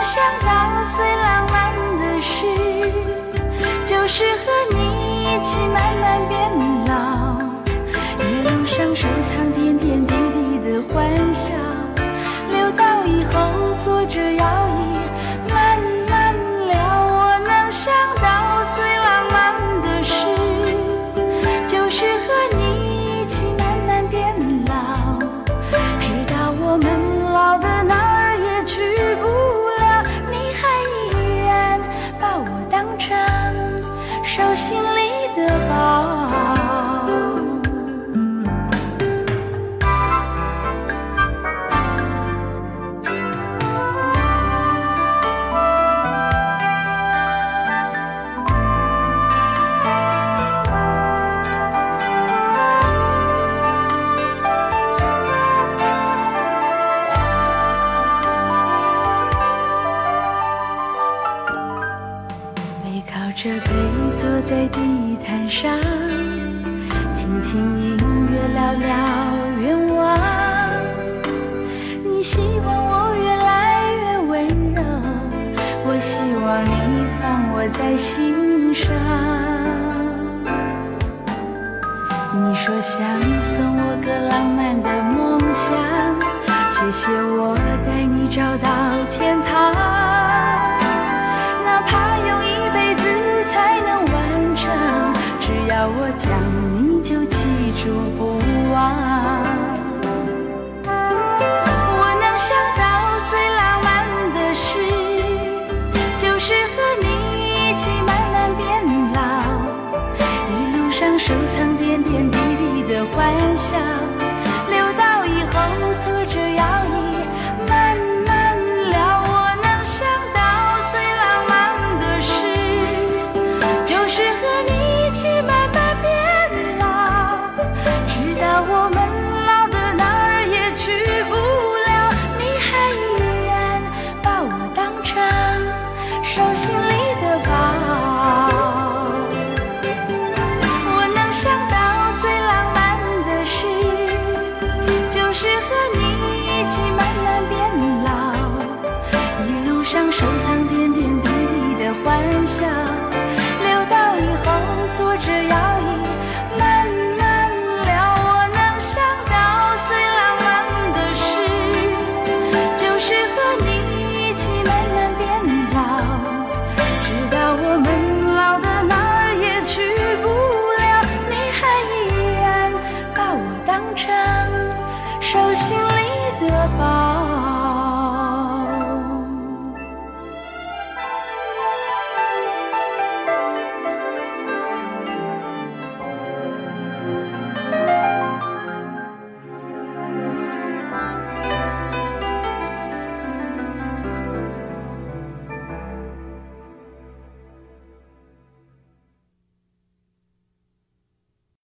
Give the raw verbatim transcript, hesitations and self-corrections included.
想到最浪漫的事，就是和你一起慢慢变老，一路上收藏点点滴滴的欢笑，留到以后坐着摇椅慢慢聊。我能想到最浪漫的事，就是和你一起慢慢变老，直到我们老的哪儿也去不了，你还依然把我当成手心里的宝。这杯坐在地毯上，听听音乐，聊聊愿望。你希望我越来越温柔，我希望你放我在心上。你说想送我个浪漫的梦想，谢谢我带你找到天堂。